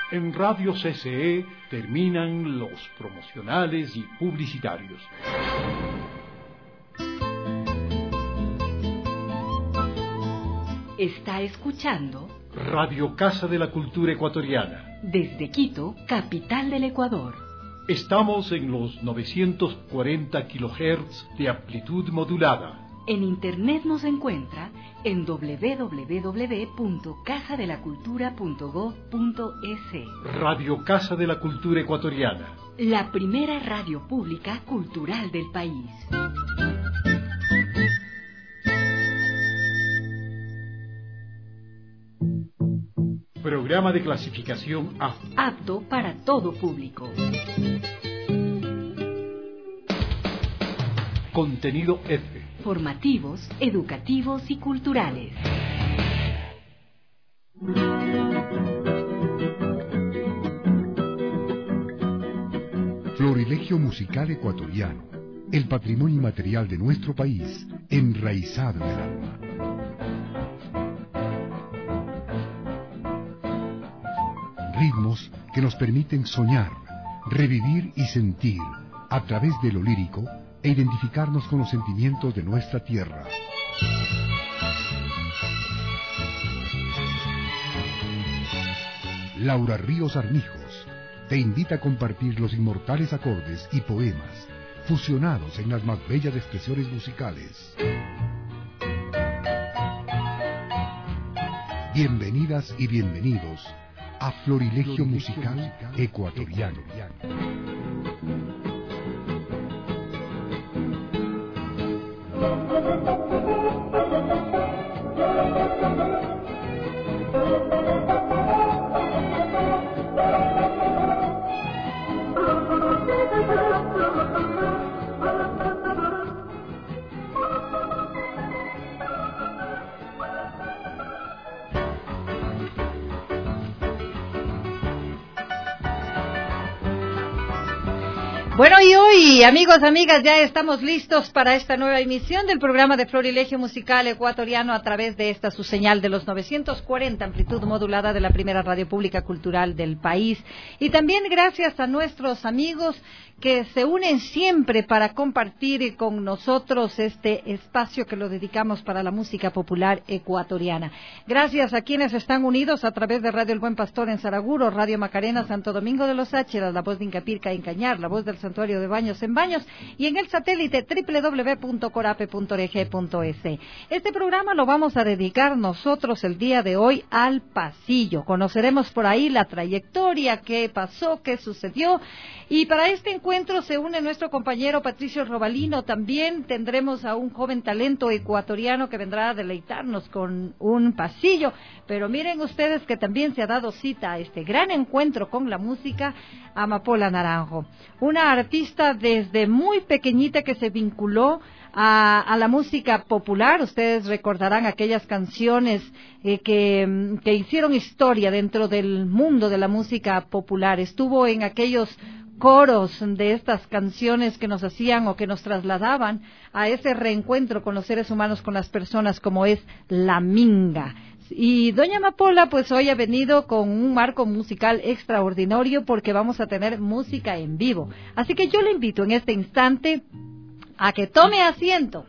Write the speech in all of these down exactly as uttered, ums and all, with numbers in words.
En Radio C C E terminan los promocionales y publicitarios. Está escuchando Radio Casa de la Cultura Ecuatoriana. Desde Quito, capital del Ecuador. Estamos en los novecientos cuarenta kilohertz de amplitud modulada. En internet nos encuentra en doble u doble u doble u punto casa de la cultura punto gob punto es. Radio Casa de la Cultura Ecuatoriana. La primera radio pública cultural del país. Programa de clasificación A. Apto para todo público. Contenido F. Formativos, educativos y culturales. Florilegio musical ecuatoriano, el patrimonio inmaterial de nuestro país, enraizado en el alma. Ritmos que nos permiten soñar, revivir y sentir, a través de lo lírico, e identificarnos con los sentimientos de nuestra tierra. Laura Ríos Armijos te invita a compartir los inmortales acordes y poemas fusionados en las más bellas expresiones musicales. Bienvenidas y bienvenidos a Florilegio Musical Ecuatoriano. Bueno, y hoy, amigos, amigas, ya estamos listos para esta nueva emisión del programa de Florilegio Musical Ecuatoriano a través de esta su señal de los novecientos cuarenta, amplitud modulada de la primera radio pública cultural del país. Y también gracias a nuestros amigos que se unen siempre para compartir con nosotros este espacio que lo dedicamos para la música popular ecuatoriana. Gracias a quienes están unidos a través de Radio El Buen Pastor en Saraguro, Radio Macarena Santo Domingo de los Ácheras, La Voz de Incapirca en Cañar, La Voz del Santuario de Baños en Baños y en el satélite doble u doble u doble u punto corape punto org punto es. Este programa lo vamos a dedicar nosotros el día de hoy al pasillo. Conoceremos por ahí la trayectoria, qué pasó, qué sucedió, y para este encuentro se une nuestro compañero Patricio Robalino. También tendremos a un joven talento ecuatoriano que vendrá a deleitarnos con un pasillo, pero miren ustedes que también se ha dado cita a este gran encuentro con la música Amapola Naranjo, una artista desde muy pequeñita que se vinculó a, a la música popular. Ustedes recordarán aquellas canciones eh, que, que hicieron historia dentro del mundo de la música popular. Estuvo en aquellos coros de estas canciones que nos hacían o que nos trasladaban a ese reencuentro con los seres humanos, con las personas, como es la minga. Y doña Amapola pues hoy ha venido con un marco musical extraordinario porque vamos a tener música en vivo. Así que yo le invito en este instante a que tome asiento.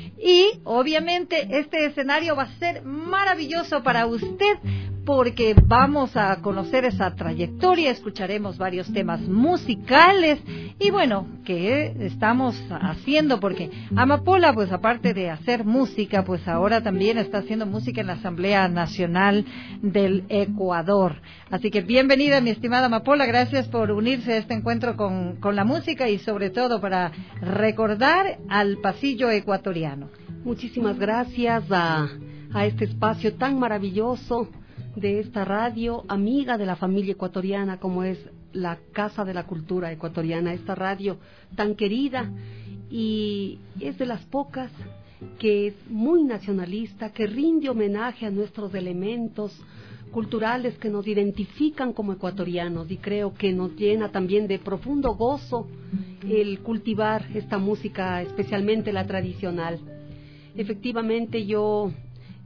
Y obviamente este escenario va a ser maravilloso para usted porque vamos a conocer esa trayectoria, escucharemos varios temas musicales y bueno, ¿qué estamos haciendo? Porque Amapola, pues aparte de hacer música, pues ahora también está haciendo música en la Asamblea Nacional del Ecuador. Así que bienvenida, mi estimada Amapola, gracias por unirse a este encuentro con, con la música y sobre todo para recordar al pasillo ecuatoriano. Muchísimas gracias a, a este espacio tan maravilloso de esta radio, amiga de la familia ecuatoriana como es la Casa de la Cultura Ecuatoriana, esta radio tan querida y es de las pocas que es muy nacionalista, que rinde homenaje a nuestros elementos culturales que nos identifican como ecuatorianos y creo que nos llena también de profundo gozo el cultivar esta música, especialmente la tradicional. Efectivamente yo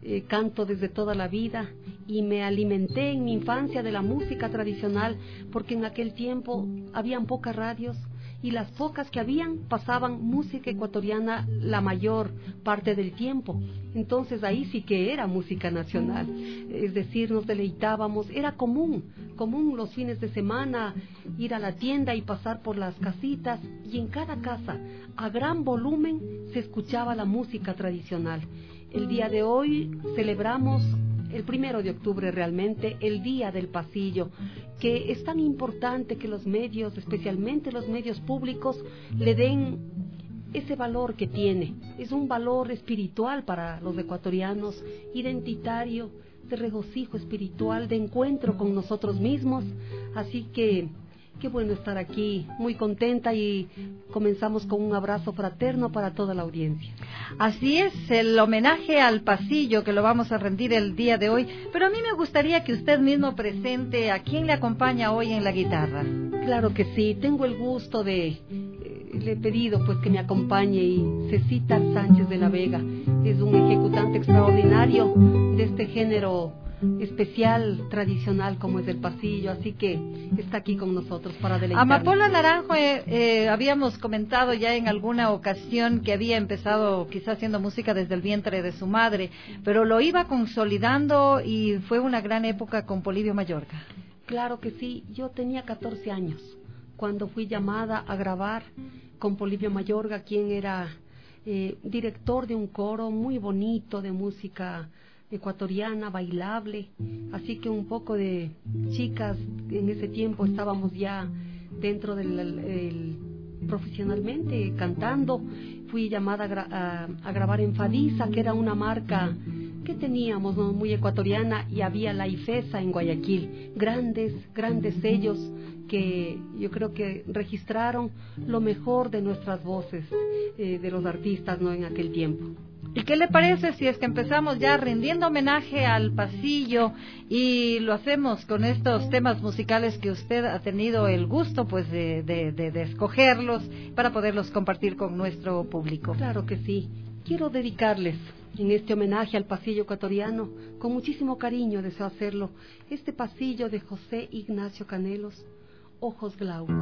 eh, canto desde toda la vida y me alimenté en mi infancia de la música tradicional, porque en aquel tiempo habían pocas radios y las pocas que habían pasaban música ecuatoriana la mayor parte del tiempo. Entonces ahí sí que era música nacional, es decir, nos deleitábamos, era común, común los fines de semana ir a la tienda y pasar por las casitas, y en cada casa, a gran volumen, se escuchaba la música tradicional. El día de hoy celebramos el primero de octubre realmente, el Día del Pasillo, que es tan importante que los medios, especialmente los medios públicos, le den ese valor que tiene. Es un valor espiritual para los ecuatorianos, identitario, de regocijo espiritual, de encuentro con nosotros mismos. Así que qué bueno estar aquí, muy contenta, y comenzamos con un abrazo fraterno para toda la audiencia. Así es, el homenaje al pasillo que lo vamos a rendir el día de hoy, pero a mí me gustaría que usted mismo presente a quién le acompaña hoy en la guitarra. Claro que sí, tengo el gusto de, eh, le he pedido pues que me acompañe, y Cecita Sánchez de la Vega es un ejecutante extraordinario de este género especial, tradicional como es el pasillo, así que está aquí con nosotros para deleitarnos. Amapola Naranjo, eh, eh, habíamos comentado ya en alguna ocasión que había empezado quizás haciendo música desde el vientre de su madre, pero lo iba consolidando y fue una gran época con Polibio Mayorga. Claro que sí, yo tenía catorce años cuando fui llamada a grabar con Polibio Mayorga, quien era eh, director de un coro muy bonito de música ecuatoriana, bailable, así que un poco de chicas en ese tiempo estábamos ya dentro del el, profesionalmente cantando. Fui llamada a, gra a, a grabar en Fadisa, que era una marca que teníamos, ¿no?, muy ecuatoriana, y había la IFESA en Guayaquil, grandes, grandes sellos que yo creo que registraron lo mejor de nuestras voces, eh, de los artistas, ¿no?, en aquel tiempo. ¿Y qué le parece si es que empezamos ya rindiendo homenaje al pasillo y lo hacemos con estos temas musicales que usted ha tenido el gusto pues de, de, de, de escogerlos para poderlos compartir con nuestro público? Claro que sí. Quiero dedicarles en este homenaje al pasillo ecuatoriano, con muchísimo cariño deseo hacerlo, este pasillo de José Ignacio Canelos, Ojos Glaucos.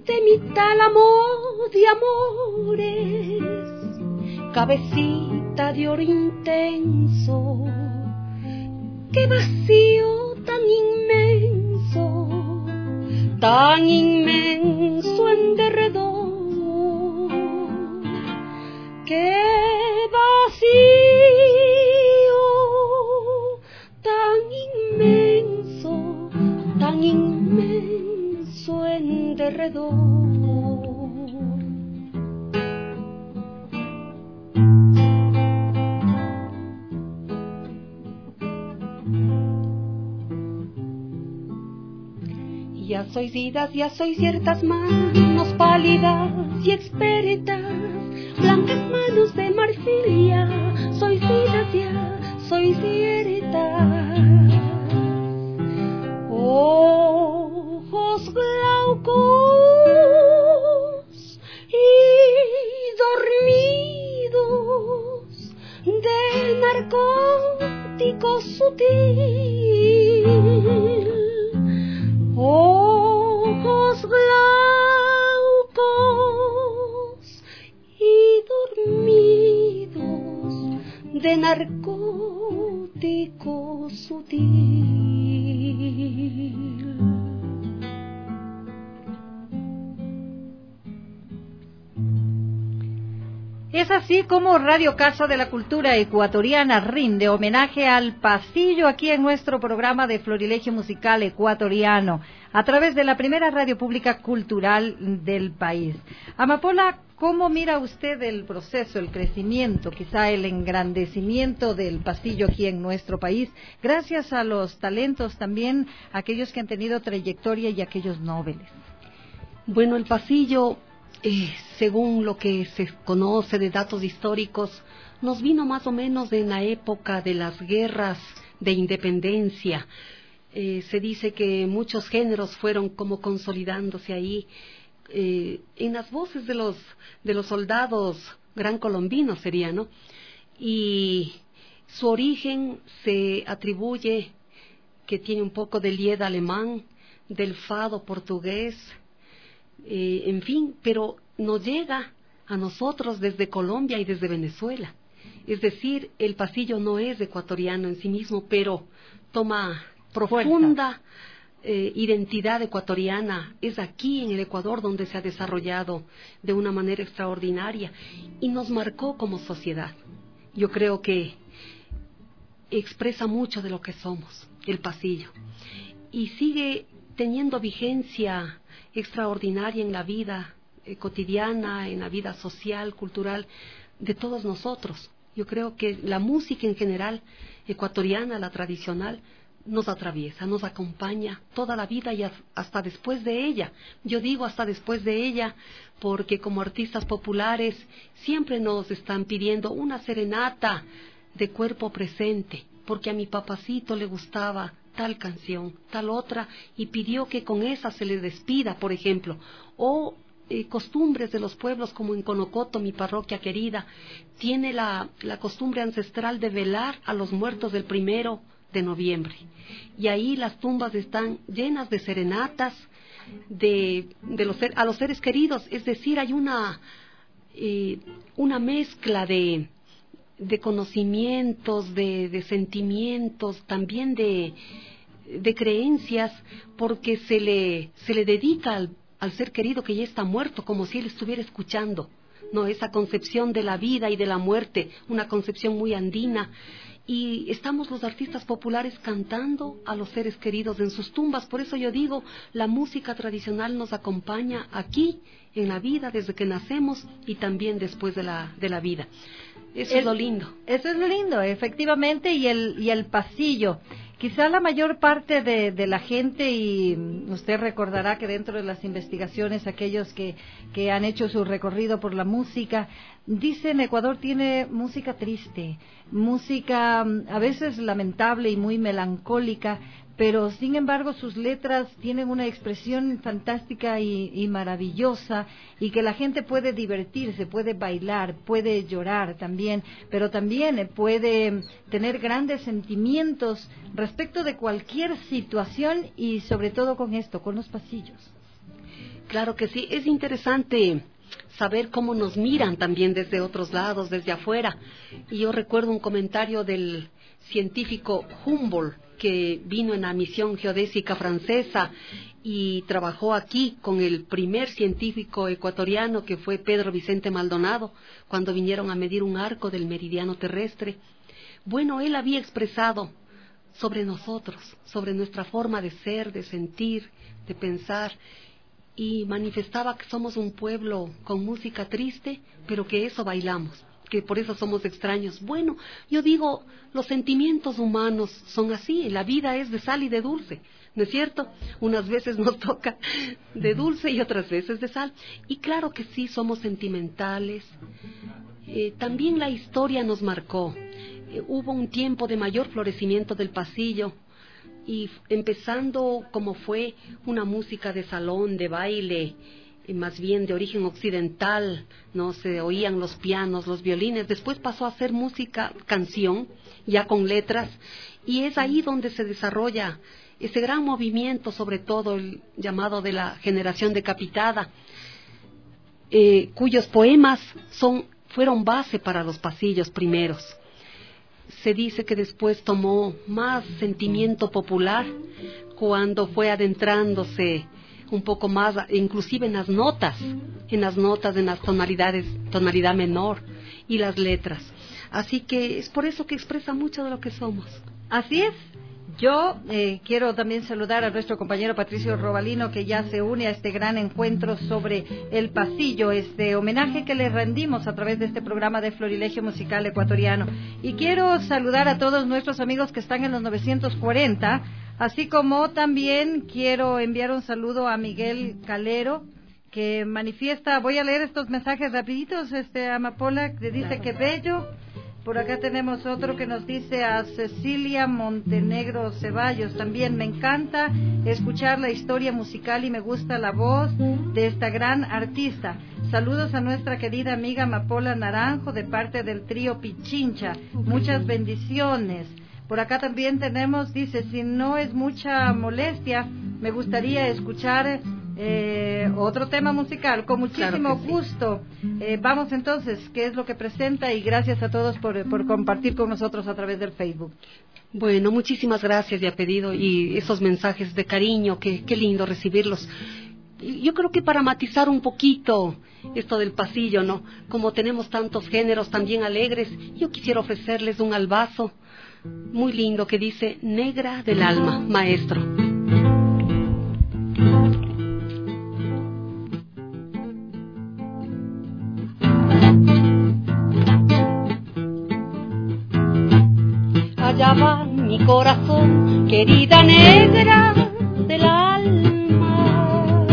de mi tálamo de amores, cabecita de oro intenso, qué vacío tan inmenso, tan inmenso en derredor, qué vacío tan inmenso, tan inmenso en derredor. Ya sois idas, ya sois ciertas manos pálidas y expertas, blancas manos de marfil, ya sois idas, ya sois ciertas. Ojos glaucos y dormidos de narcótico sutil. Ojos glaucos y dormidos de narcótico sutil. Es así como Radio Casa de la Cultura Ecuatoriana rinde homenaje al pasillo aquí en nuestro programa de Florilegio Musical Ecuatoriano, a través de la primera radio pública cultural del país. Amapola, ¿cómo mira usted el proceso, el crecimiento, quizá el engrandecimiento del pasillo aquí en nuestro país, gracias a los talentos también, aquellos que han tenido trayectoria y aquellos nobles? Bueno, el pasillo, Eh, según lo que se conoce de datos históricos, nos vino más o menos en la época de las guerras de independencia. Eh, se dice que muchos géneros fueron como consolidándose ahí, eh, en las voces de los, de los soldados gran colombinos sería, ¿no? Y su origen se atribuye que tiene un poco del lied alemán, del fado portugués, Eh, en fin, pero nos llega a nosotros desde Colombia y desde Venezuela. Es decir, el pasillo no es ecuatoriano en sí mismo, pero toma profunda eh, identidad ecuatoriana. Es aquí en el Ecuador donde se ha desarrollado de una manera extraordinaria y nos marcó como sociedad. Yo creo que expresa mucho de lo que somos, el pasillo, y sigue teniendo vigencia extraordinaria en la vida eh, cotidiana, en la vida social, cultural de todos nosotros. Yo creo que la música en general, ecuatoriana, la tradicional, nos atraviesa, nos acompaña toda la vida y hasta después de ella. Yo digo hasta después de ella porque como artistas populares siempre nos están pidiendo una serenata de cuerpo presente, porque a mi papacito le gustaba tal canción, tal otra, y pidió que con esa se le despida, por ejemplo, o eh, costumbres de los pueblos, como en Conocoto, mi parroquia querida, tiene la, la costumbre ancestral de velar a los muertos del primero de noviembre, y ahí las tumbas están llenas de serenatas de, de los, a los seres queridos, es decir, hay una, eh, una mezcla de de conocimientos, de, de sentimientos, también de, de creencias, porque se le, se le dedica al, al ser querido que ya está muerto, como si él estuviera escuchando, ¿no? Esa concepción de la vida y de la muerte, una concepción muy andina, y estamos los artistas populares cantando a los seres queridos en sus tumbas. Por eso yo digo, la música tradicional nos acompaña aquí, en la vida, desde que nacemos y también después de la, de la vida. Eso el, es lo lindo. Eso es lo lindo, efectivamente, y el, y el pasillo. Quizá la mayor parte de, de la gente, y usted recordará que dentro de las investigaciones, aquellos que, que han hecho su recorrido por la música, dicen Ecuador tiene música triste, música a veces lamentable y muy melancólica, pero sin embargo sus letras tienen una expresión fantástica y, y maravillosa, y que la gente puede divertirse, puede bailar, puede llorar también, pero también puede tener grandes sentimientos respecto de cualquier situación, y sobre todo con esto, con los pasillos. Claro que sí, es interesante saber cómo nos miran también desde otros lados, desde afuera. Y yo recuerdo un comentario del científico Humboldt, que vino en la misión geodésica francesa y trabajó aquí con el primer científico ecuatoriano, que fue Pedro Vicente Maldonado, cuando vinieron a medir un arco del meridiano terrestre. Bueno, él había expresado sobre nosotros, sobre nuestra forma de ser, de sentir, de pensar, y manifestaba que somos un pueblo con música triste, pero que eso bailamos, que por eso somos extraños. Bueno, yo digo, los sentimientos humanos son así, la vida es de sal y de dulce, ¿no es cierto? Unas veces nos toca de dulce y otras veces de sal. Y claro que sí, somos sentimentales. Eh, también la historia nos marcó. Eh, hubo un tiempo de mayor florecimiento del pasillo, y empezando como fue una música de salón, de baile, eh, más bien de origen occidental, no se oían los pianos, los violines. Después pasó a ser música, canción, ya con letras, y es ahí donde se desarrolla ese gran movimiento, sobre todo el llamado de la generación decapitada, eh, cuyos poemas son, fueron base para los pasillos primeros. Se dice que después tomó más sentimiento popular cuando fue adentrándose un poco más, inclusive en las notas, en las notas, en las tonalidades, tonalidad menor y las letras. Así que es por eso que expresa mucho de lo que somos. Así es. Yo eh, quiero también saludar a nuestro compañero Patricio Robalino, que ya se une a este gran encuentro sobre el pasillo, este homenaje que le rendimos a través de este programa de Florilegio Musical Ecuatoriano. Y quiero saludar a todos nuestros amigos que están en los novecientos cuarenta, así como también quiero enviar un saludo a Miguel Calero, que manifiesta, voy a leer estos mensajes rapiditos, este Amapola, que dice que bello. Por acá tenemos otro que nos dice a Cecilia Montenegro Ceballos, también me encanta escuchar la historia musical y me gusta la voz de esta gran artista. Saludos a nuestra querida amiga Amapola Naranjo de parte del trío Pichincha, muchas bendiciones. Por acá también tenemos, dice, si no es mucha molestia, me gustaría escuchar Eh, otro tema musical, con muchísimo claro gusto. Sí. Eh, vamos entonces, ¿qué es lo que presenta? Y gracias a todos por, por compartir con nosotros a través del Facebook. Bueno, muchísimas gracias y a pedido, y esos mensajes de cariño, que qué lindo recibirlos. Yo creo que para matizar un poquito esto del pasillo, ¿no? Como tenemos tantos géneros también alegres, yo quisiera ofrecerles un albazo muy lindo que dice Negra del Alma, maestro. Allá va mi corazón, querida negra del alma.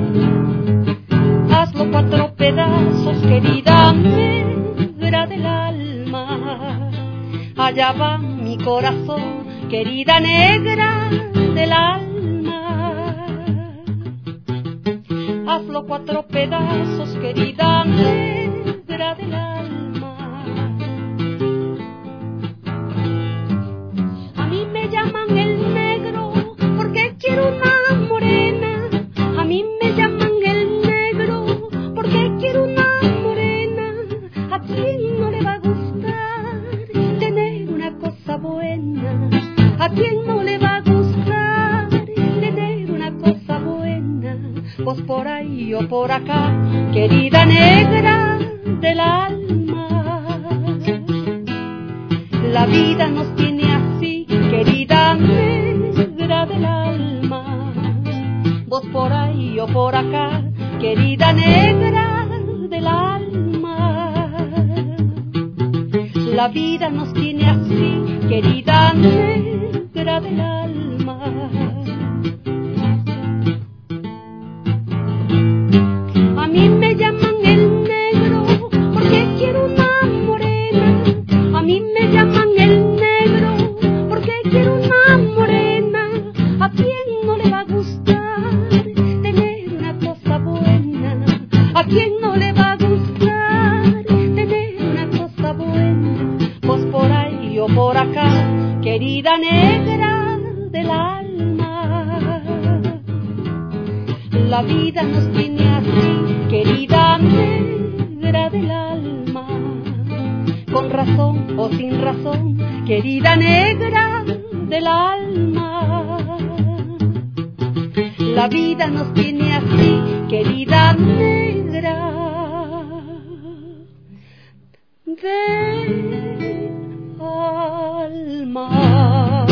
Hazlo cuatro pedazos, querida negra del alma. Allá va mi corazón, querida negra del alma. Hazlo cuatro pedazos, querida negra del alma. Me llaman el negro porque quiero una morena. A mí me llaman el negro porque quiero una morena. ¿A quién no le va a gustar tener una cosa buena? ¿A quién no le va a gustar tener una cosa buena? Vos por ahí o por acá, querida negra del alma. La vida nos tiene así, querida negra del alma. Vos por ahí o por acá, querida negra del alma. La vida nos tiene así, querida negra del alma. A mí me llaman el negro porque quiero una morena. A mí me llaman el negro porque quiero una morena. ¿A quién no le va a gustar tener una cosa buena? ¿A quién no le va a gustar tener una cosa buena? Vos por ahí o por acá, querida negra del alma. La vida nos tiene así, querida negra del alma, con razón o sin razón, querida negra del alma. La vida nos tiene así, querida negra del alma.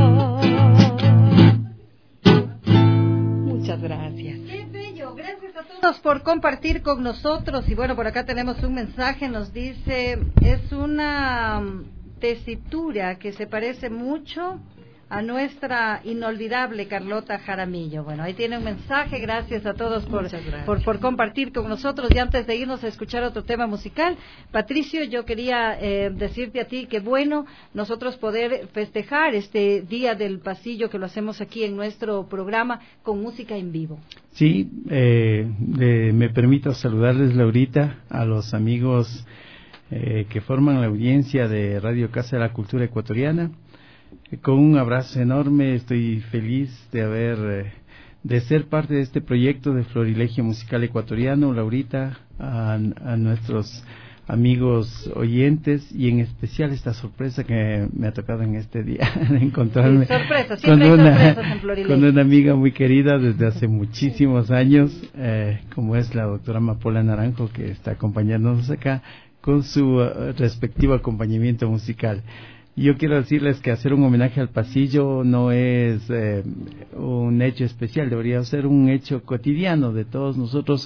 Muchas gracias. Qué bello, gracias a todos por compartir con nosotros. Y bueno, por acá tenemos un mensaje, nos dice, es una tesitura que se parece mucho a nuestra inolvidable Carlota Jaramillo. Bueno, ahí tiene un mensaje, gracias a todos por, por, por compartir con nosotros. Y antes de irnos a escuchar otro tema musical, Patricio, yo quería eh, decirte a ti que bueno, nosotros poder festejar este Día del Pasillo, que lo hacemos aquí en nuestro programa con música en vivo. Sí, eh, eh, me permito saludarles, Laurita, a los amigos eh, que forman la audiencia de Radio Casa de la Cultura Ecuatoriana. Con un abrazo enorme, estoy feliz de haber, eh, de ser parte de este proyecto de Florilegio Musical Ecuatoriano, Laurita, a, a nuestros amigos oyentes y en especial esta sorpresa que me ha tocado en este día de encontrarme sí, sorpresa, con, una, en con una amiga muy querida desde hace muchísimos años, eh, como es la doctora Mapola Naranjo, que está acompañándonos acá con su uh, respectivo acompañamiento musical. Yo quiero decirles que hacer un homenaje al pasillo no es eh, un hecho especial, debería ser un hecho cotidiano de todos nosotros,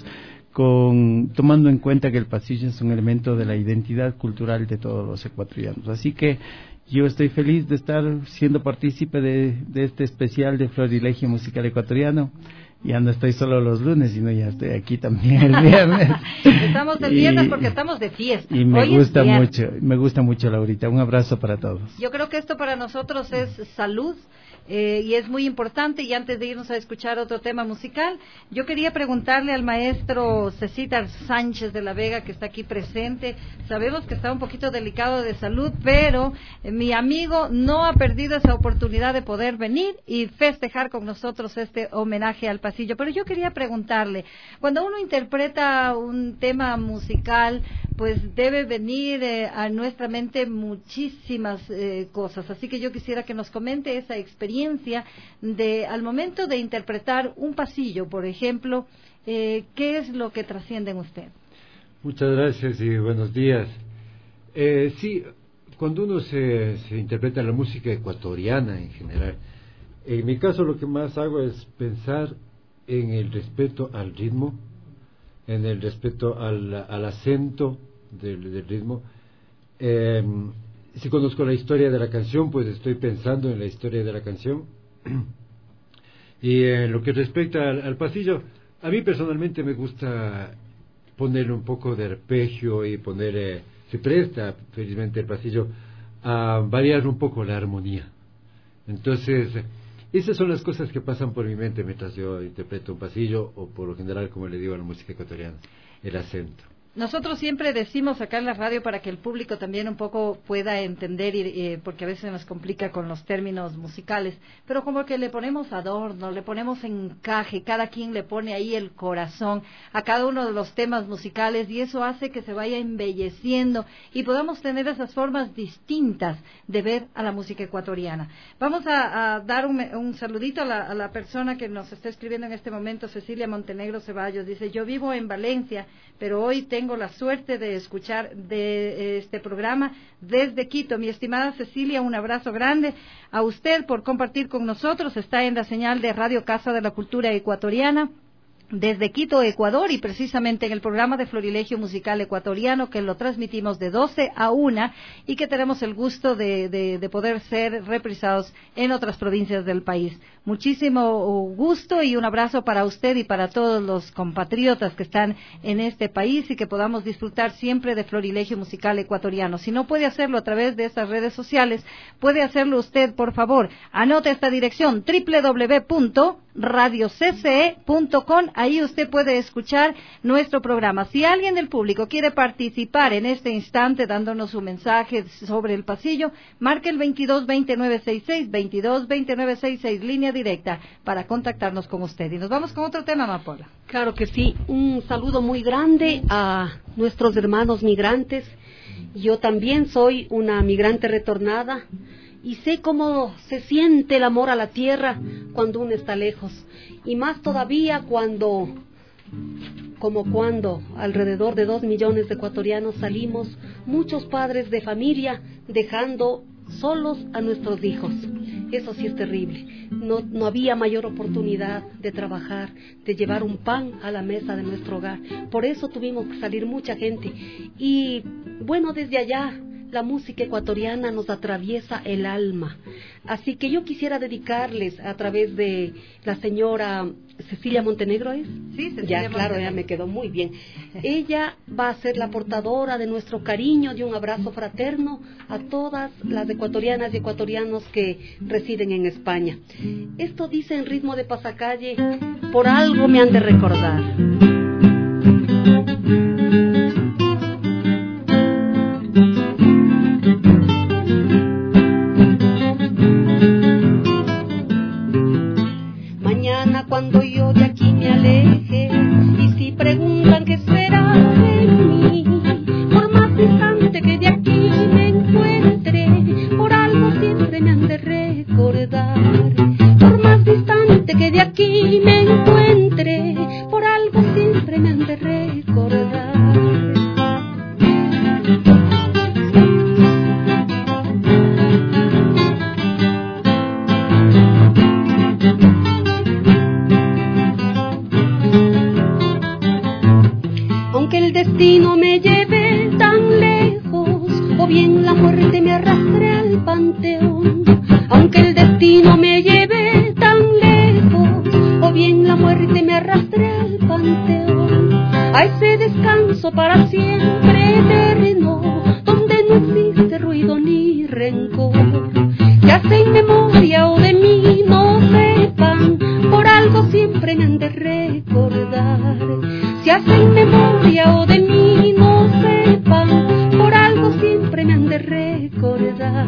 con tomando en cuenta que el pasillo es un elemento de la identidad cultural de todos los ecuatorianos. Así que yo estoy feliz de estar siendo partícipe de, de este especial de Florilegio Musical Ecuatoriano. Ya no estoy solo los lunes, sino ya estoy aquí también el viernes. Estamos el viernes y, porque estamos de fiesta. Y me Hoy gusta mucho, me gusta mucho, Laurita. Un abrazo para todos. Yo creo que esto para nosotros es salud. Eh, y es muy importante. Y antes de irnos a escuchar otro tema musical, yo quería preguntarle al maestro Cecitar Sánchez de la Vega, que está aquí presente. Sabemos que está un poquito delicado de salud, pero eh, mi amigo no ha perdido esa oportunidad de poder venir y festejar con nosotros este homenaje al pasillo. Pero yo quería preguntarle, cuando uno interpreta un tema musical, pues debe venir eh, a nuestra mente muchísimas eh, cosas. Así que yo quisiera que nos comente esa experiencia de al momento de interpretar un pasillo, por ejemplo, eh, ¿qué es lo que trasciende en usted? Muchas gracias y buenos días. Eh, sí, cuando uno se, se interpreta la música ecuatoriana en general, en mi caso lo que más hago es pensar en el respeto al ritmo, en el respeto al, al acento del, del ritmo. Eh, Si conozco la historia de la canción, pues estoy pensando en la historia de la canción. Y en lo que respecta al, al pasillo, a mí personalmente me gusta ponerle un poco de arpegio y poner, eh, se presta felizmente el pasillo a variar un poco la armonía. Entonces, esas son las cosas que pasan por mi mente mientras yo interpreto un pasillo, o por lo general, como le digo a la música ecuatoriana, el acento. Nosotros siempre decimos acá en la radio para que el público también un poco pueda entender, y, eh, porque a veces nos complica con los términos musicales, pero como que le ponemos adorno, le ponemos encaje, cada quien le pone ahí el corazón a cada uno de los temas musicales, y eso hace que se vaya embelleciendo y podamos tener esas formas distintas de ver a la música ecuatoriana. Vamos a, a dar un, un saludito a la, a la persona que nos está escribiendo en este momento, Cecilia Montenegro Ceballos. Dice: yo vivo en Valencia, pero hoy tengo Tengo la suerte de escuchar de este programa desde Quito. Mi estimada Cecilia, un abrazo grande a usted por compartir con nosotros. Está en la señal de Radio Casa de la Cultura Ecuatoriana desde Quito, Ecuador, y precisamente en el programa de Florilegio Musical Ecuatoriano, que lo transmitimos de doce a una y que tenemos el gusto de, de, de poder ser reprisados en otras provincias del país. Muchísimo gusto y un abrazo para usted y para todos los compatriotas que están en este país, y que podamos disfrutar siempre de Florilegio Musical Ecuatoriano. Si no puede hacerlo a través de estas redes sociales, puede hacerlo usted, por favor. Anote esta dirección: doble u doble u doble u punto radio c c e punto com. Ahí usted puede escuchar nuestro programa. Si alguien del público quiere participar en este instante dándonos su mensaje sobre el pasillo, marque el veintidós veintinueve sesenta y seis, veintidós veintinueve sesenta y seis, línea directa para contactarnos con usted. Y nos vamos con otro tema, Amapola. Claro que sí. Un saludo muy grande a nuestros hermanos migrantes. Yo también soy una migrante retornada y sé cómo se siente el amor a la tierra cuando uno está lejos, y más todavía cuando, como cuando alrededor de dos millones de ecuatorianos salimos, muchos padres de familia dejando solos a nuestros hijos. Eso sí es terrible. No, no había mayor oportunidad de trabajar, de llevar un pan a la mesa de nuestro hogar. Por eso tuvimos que salir mucha gente. Y bueno, desde allá la música ecuatoriana nos atraviesa el alma. Así que yo quisiera dedicarles a través de la señora Cecilia Montenegro, ¿es? Sí, Cecilia Ya, claro, Montenegro. ya me quedó muy bien. Ella va a ser la portadora de nuestro cariño, de un abrazo fraterno a todas las ecuatorianas y ecuatorianos que residen en España. Esto dice en ritmo de pasacalle: por algo me han de recordar. Cuando yo de aquí me aleje, y si preguntan qué será de mí, por más distante que de aquí me encuentre, por algo siempre me han de recordar. Por más distante que de aquí me encuentre, por algo siempre me han de recordar. Destino me lleve tan lejos, o bien la muerte me arrastre al panteón. Aunque el destino me lleve tan lejos, o bien la muerte me arrastre al panteón, a ese descanso para siempre eterno, donde no existe ruido ni rencor. Ya sea en memoria o de mí no sepan, por algo siempre me han de recordar. Si hacen memoria o de mí no sepan, por algo siempre me han de recordar.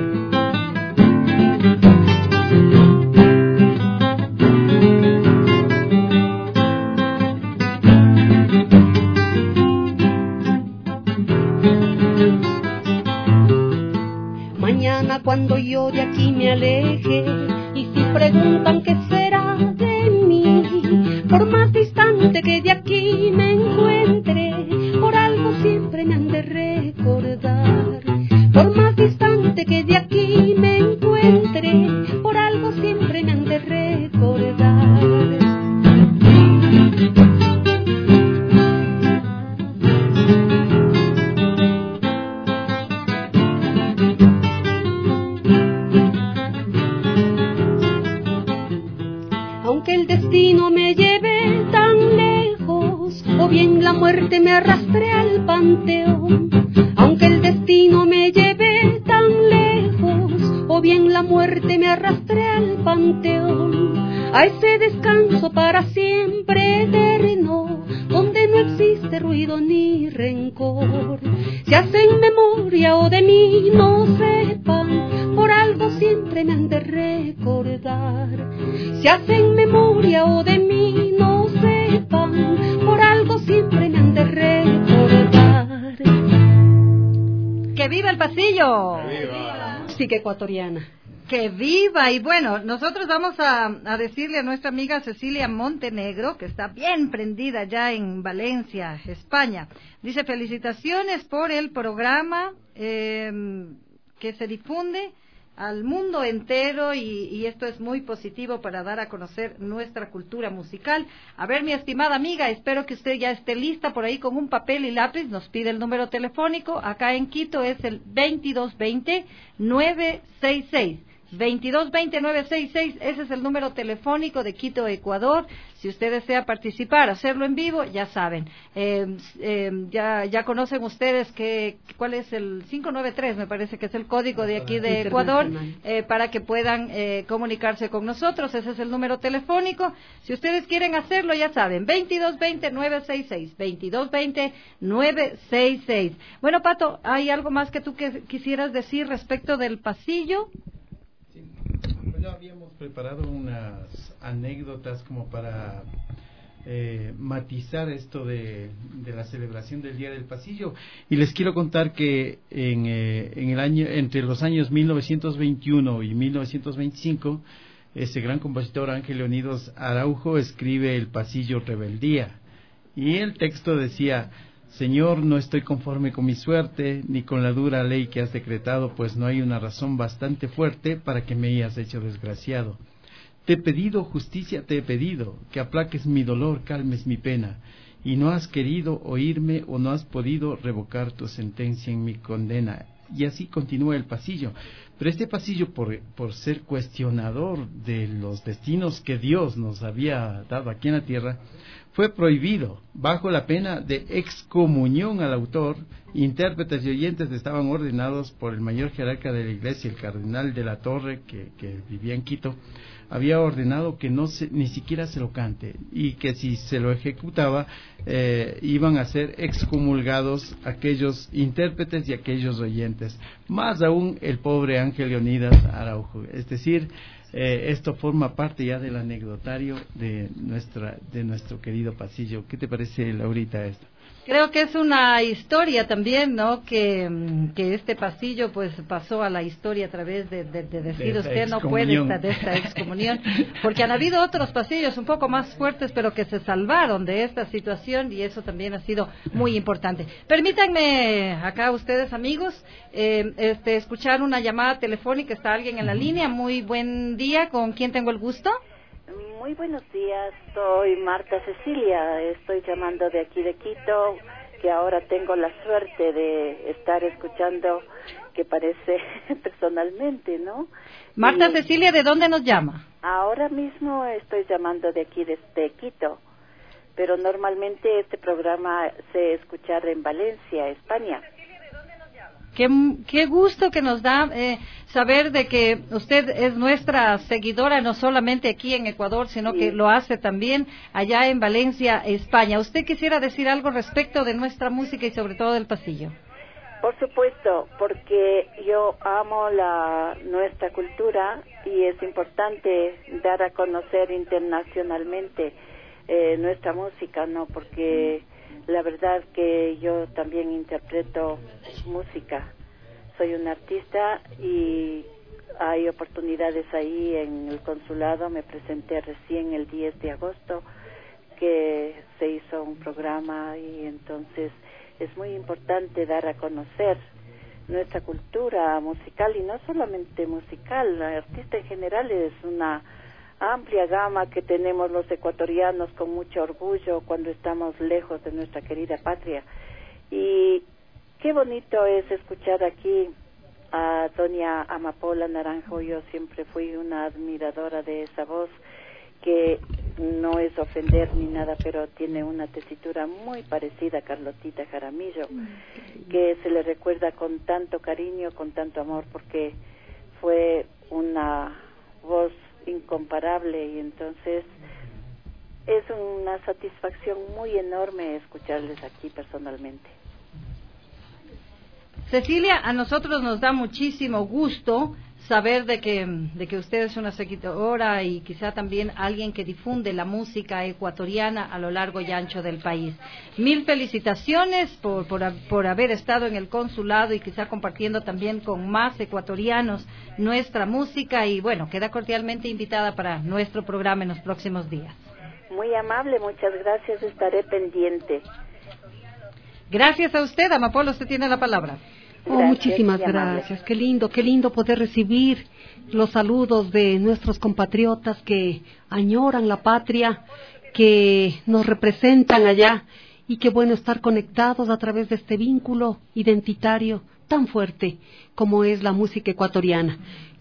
Mañana cuando yo de aquí me aleje, y si preguntan qué será de mí, por más distante que de aquí me encuentre, por algo siempre me han de recordar. Por más distante que de aquí me encuentre, por algo siempre me han de recordar. Aunque el destino me lleve tan lejos, o bien la muerte me arrastre al panteón. Aunque el destino me lleve tan lejos, o bien la muerte me arrastre al panteón, a ese descanso para siempre eterno, donde no existe ruido ni rencor. Si hacen memoria o de mí no sepan, por algo siempre me han de recordar. Si hacen memoria o de mí no sepan, por algo siempre me han de recordar. ¡Que viva el pasillo! ¡Que viva! Música ecuatoriana. ¡Que viva! Y bueno, nosotros vamos a, a decirle a nuestra amiga Cecilia Montenegro, que está bien prendida ya en Valencia, España. Dice: felicitaciones por el programa eh, que se difunde al mundo entero, y, y esto es muy positivo para dar a conocer nuestra cultura musical. A ver, mi estimada amiga, espero que usted ya esté lista por ahí con un papel y lápiz. Nos pide el número telefónico. Acá en Quito es el veintidós veinte, nueve sesenta y seis. veintidós veinte nueve seis seis, ese es el número telefónico de Quito, Ecuador. Si usted desea participar, hacerlo en vivo, ya saben. Eh, eh, ya, ya conocen ustedes que, cuál es el cinco nueve tres, me parece que es el código de aquí de Ecuador, eh, para que puedan eh, comunicarse con nosotros. Ese es el número telefónico. Si ustedes quieren hacerlo, ya saben, veintidós veinte nueve seis seis, veintidós veinte nueve seis seis. Bueno, Pato, ¿hay algo más que tú que, quisieras decir respecto del pasillo? Sí. Bueno, habíamos preparado unas anécdotas como para eh, matizar esto de, de la celebración del Día del Pasillo, y les quiero contar que en, eh, en el año, entre los años mil novecientos veintiuno y mil novecientos veinticinco, ese gran compositor Ángel Leonidas Araujo escribe El Pasillo Rebeldía, y el texto decía: Señor, no estoy conforme con mi suerte, ni con la dura ley que has decretado, pues no hay una razón bastante fuerte para que me hayas hecho desgraciado. Te he pedido justicia, te he pedido, que aplaques mi dolor, calmes mi pena, y no has querido oírme o no has podido revocar tu sentencia en mi condena. Y así continúa el pasillo. Pero este pasillo, por, por ser cuestionador de los destinos que Dios nos había dado aquí en la tierra, fue prohibido bajo la pena de excomunión al autor. Intérpretes y oyentes estaban ordenados por el mayor jerarca de la iglesia, el cardenal de la Torre, que, que vivía en Quito. Había ordenado que no se, ni siquiera se lo cante, y que si se lo ejecutaba eh, iban a ser excomulgados aquellos intérpretes y aquellos oyentes, más aún el pobre Ángel Leonidas Araujo. Es decir, eh, esto forma parte ya del anecdotario de nuestra de nuestro querido pasillo. ¿Qué te parece, Laurita, esto? Creo que es una historia también, ¿no? Que, que este pasillo pues pasó a la historia a través de, de, de decir de usted no puede estar de esta excomunión, porque han habido otros pasillos un poco más fuertes, pero que se salvaron de esta situación, y eso también ha sido muy importante. Permítanme acá ustedes, amigos, eh, este, escuchar una llamada telefónica. Está alguien en la línea. Muy buen día. ¿Con quién tengo el gusto? Muy buenos días, soy Marta Cecilia, estoy llamando de aquí de Quito, que ahora tengo la suerte de estar escuchando, que parece personalmente, ¿no? Marta y Cecilia, ¿de dónde nos llama? Ahora mismo estoy llamando de aquí desde Quito, pero normalmente este programa se escucha en Valencia, España. Qué, qué gusto que nos da eh, saber de que usted es nuestra seguidora, no solamente aquí en Ecuador, sino sí, que lo hace también allá en Valencia, España. ¿Usted quisiera decir algo respecto de nuestra música y sobre todo del pasillo? Por supuesto, porque yo amo la nuestra cultura y es importante dar a conocer internacionalmente eh, nuestra música, ¿no? Porque la verdad que yo también interpreto música, soy una artista y hay oportunidades ahí en el consulado. Me presenté recién el diez de agosto que se hizo un programa, y entonces es muy importante dar a conocer nuestra cultura musical, y no solamente musical, la artista en general es una amplia gama que tenemos los ecuatorianos con mucho orgullo cuando estamos lejos de nuestra querida patria. Y qué bonito es escuchar aquí a doña Amapola Naranjo. Yo siempre fui una admiradora de esa voz, que no es ofender ni nada, pero tiene una tesitura muy parecida a Carlotita Jaramillo, que se le recuerda con tanto cariño, con tanto amor, porque fue una voz incomparable, y entonces es una satisfacción muy enorme escucharles aquí personalmente. Cecilia, a nosotros nos da muchísimo gusto saber de que de que usted es una seguidora y quizá también alguien que difunde la música ecuatoriana a lo largo y ancho del país. Mil felicitaciones por, por, por haber estado en el consulado y quizá compartiendo también con más ecuatorianos nuestra música, y bueno, queda cordialmente invitada para nuestro programa en los próximos días. Muy amable, muchas gracias, estaré pendiente. Gracias a usted, Amapola, usted tiene la palabra. Oh, muchísimas gracias. Qué lindo, qué lindo poder recibir los saludos de nuestros compatriotas que añoran la patria, que nos representan allá, y qué bueno estar conectados a través de este vínculo identitario tan fuerte como es la música ecuatoriana.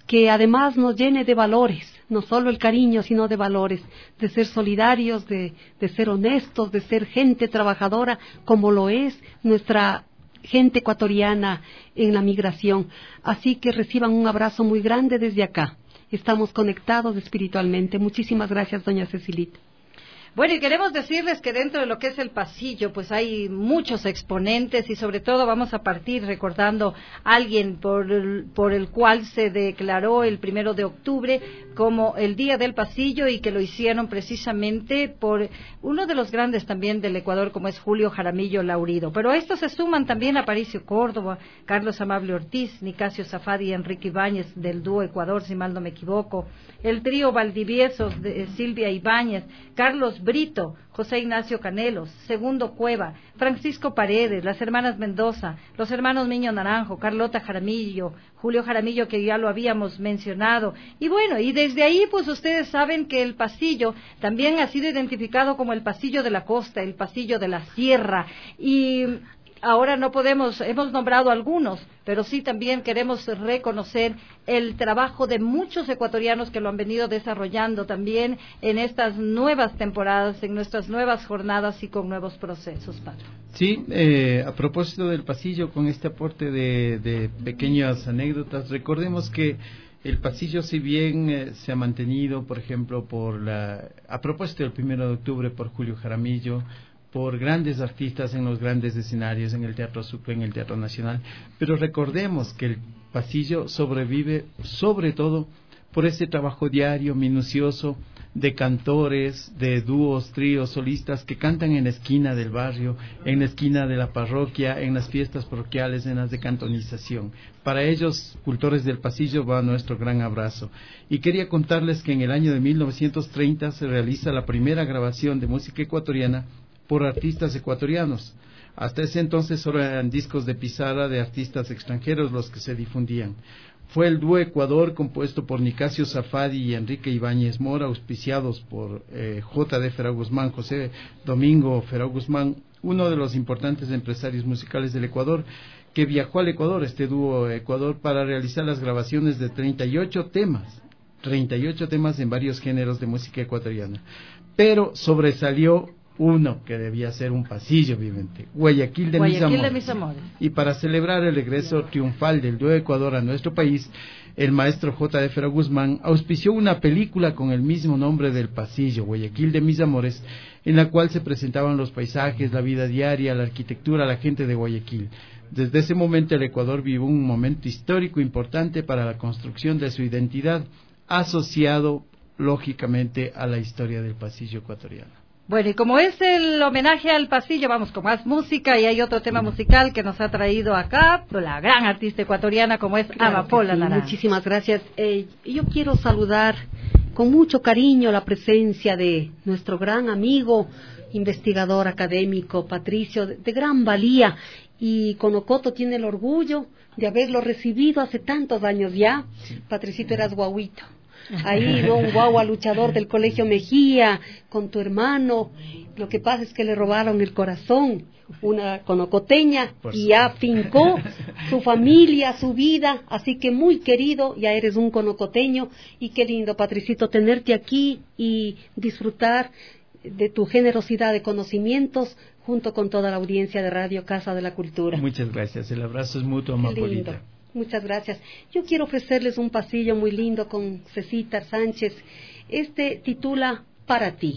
que además nos llene de valores, no solo el cariño, sino de valores, de ser solidarios, de, de ser honestos, de ser gente trabajadora, como lo es nuestra gente ecuatoriana en la migración. Así que reciban un abrazo muy grande desde acá. Estamos conectados espiritualmente. Muchísimas gracias, doña Cecilita. Bueno, y queremos decirles que dentro de lo que es el pasillo, pues hay muchos exponentes y sobre todo vamos a partir recordando a alguien por el, por el cual se declaró el primero de octubre como el Día del Pasillo y que lo hicieron precisamente por uno de los grandes también del Ecuador como es Julio Jaramillo Laurido. Pero a estos se suman también Aparicio Córdoba, Carlos Amable Ortiz, Nicasio Zafadi y Enrique Ibáñez del dúo Ecuador, si mal no me equivoco, el trío Valdivieso de Silvia Ibáñez, Carlos Brito, José Ignacio Canelos, Segundo Cueva, Francisco Paredes, las hermanas Mendoza, los hermanos Miño Naranjo, Carlota Jaramillo, Julio Jaramillo, que ya lo habíamos mencionado. Y bueno, y desde ahí pues ustedes saben que el pasillo también ha sido identificado como el pasillo de la costa, el pasillo de la sierra, y ahora no podemos, hemos nombrado algunos, pero sí también queremos reconocer el trabajo de muchos ecuatorianos que lo han venido desarrollando también en estas nuevas temporadas, en nuestras nuevas jornadas y con nuevos procesos, Padre. Sí, eh, a propósito del pasillo, con este aporte de, de pequeñas anécdotas, recordemos que el pasillo, si bien eh, se ha mantenido, por ejemplo, por la, a propósito del primero de octubre, por Julio Jaramillo, por grandes artistas en los grandes escenarios, en el Teatro Sucre, en el Teatro Nacional, pero recordemos que el pasillo sobrevive sobre todo por ese trabajo diario, minucioso, de cantores, de dúos, tríos, solistas que cantan en la esquina del barrio, en la esquina de la parroquia, en las fiestas parroquiales, en las de cantonización. Para ellos, cultores del pasillo, va nuestro gran abrazo. Y quería contarles que en el año de mil novecientos treinta se realiza la primera grabación de música ecuatoriana por artistas ecuatorianos. Hasta ese entonces solo eran discos de pizarra de artistas extranjeros los que se difundían. Fue el dúo Ecuador, compuesto por Nicasio Zafadi y Enrique Ibáñez Mora, auspiciados por eh, J D Ferao Guzmán, José Domingo Ferao Guzmán, uno de los importantes empresarios musicales del Ecuador, que viajó al Ecuador, este dúo Ecuador, para realizar las grabaciones de treinta y ocho temas, treinta y ocho temas en varios géneros de música ecuatoriana. Pero sobresalió uno que debía ser un pasillo viviente, Guayaquil de, Guayaquil mis, amores. de mis amores. Y para celebrar el regreso triunfal del dúo Ecuador a nuestro país, el maestro J D Ferao Guzmán auspició una película con el mismo nombre del pasillo, Guayaquil de mis amores, en la cual se presentaban los paisajes, la vida diaria, la arquitectura, la gente de Guayaquil. Desde ese momento el Ecuador vivió un momento histórico importante para la construcción de su identidad, asociado lógicamente a la historia del pasillo ecuatoriano. Bueno, y como es el homenaje al pasillo, vamos con más música, y hay otro tema musical que nos ha traído acá la gran artista ecuatoriana como es Claro Amapola sí, Naranjo. Muchísimas gracias. Eh, yo quiero saludar con mucho cariño la presencia de nuestro gran amigo, investigador académico, Patricio, de, de gran valía, y Conocoto tiene el orgullo de haberlo recibido hace tantos años ya. Patricito, eras guauito. Ahí, ¿no? Un guagua luchador del Colegio Mejía, con tu hermano. Lo que pasa es que le robaron el corazón, una conocoteña, y ya afincó su familia, su vida. Así que muy querido, ya eres un conocoteño. Y qué lindo, Patricito, tenerte aquí y disfrutar de tu generosidad de conocimientos junto con toda la audiencia de Radio Casa de la Cultura. Muchas gracias, el abrazo es mutuo, Amapolita. Muchas gracias. Yo quiero ofrecerles un pasillo muy lindo con Cecita Sánchez. Este titula Para ti.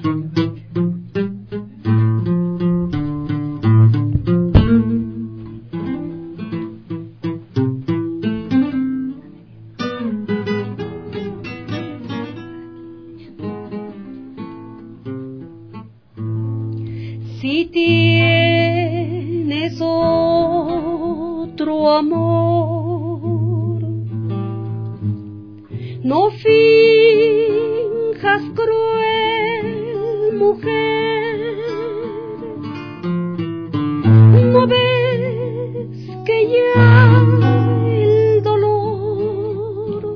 Si tienes otro amor, no finjas cruel mujer, no ves que ya el dolor